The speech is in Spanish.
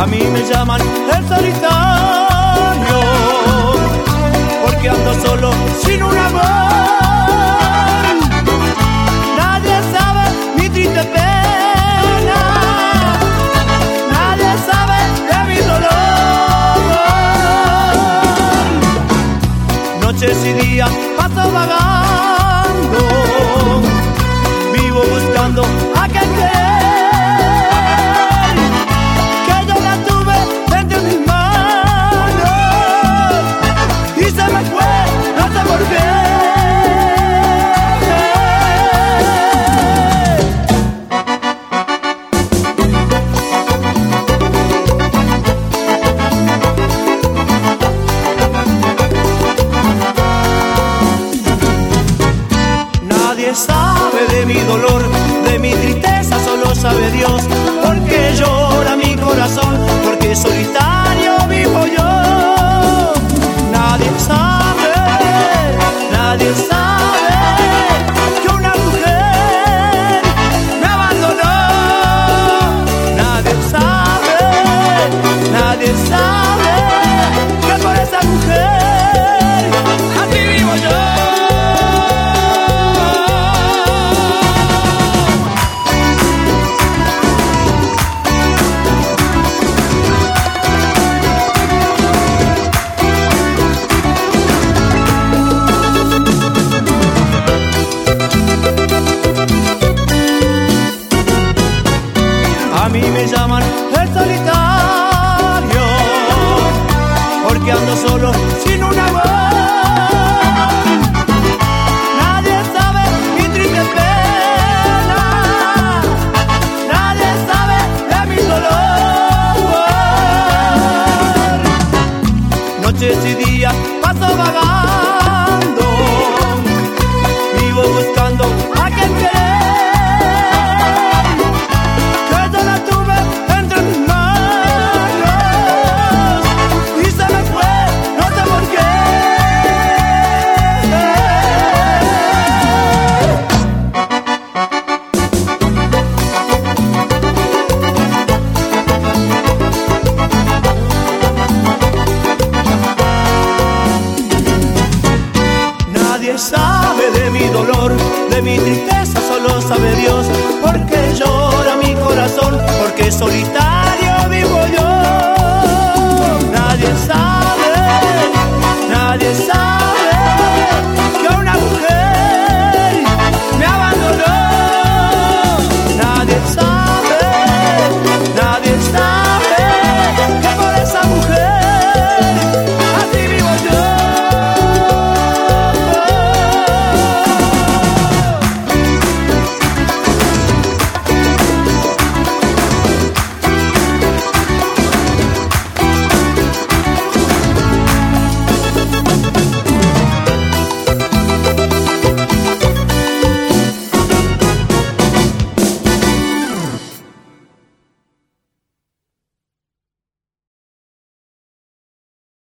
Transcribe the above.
A mí me llaman el solitario, porque ando solo sin un amor. Nadie sabe mi triste pena, nadie sabe de mi dolor. Noches y días paso vagando, vivo buscando aquel querer. Nadie sabe de mi dolor, de mi tristeza, solo sabe Dios. Porque llora mi corazón, porque solitario vivo yo. Nadie sabe que una mujer me abandonó. Nadie sabe que por esa mujer así vivo yo. A mí me llaman el solitario, porque ando solo sin un amor. Nadie sabe mi triste pena, nadie sabe de mi dolor. Noches y días paso vagando, vivo buscando aquel querer. Nadie sabe de mi dolor, de mi tristeza, solo sabe Dios. Porque llora mi corazón, porque solitario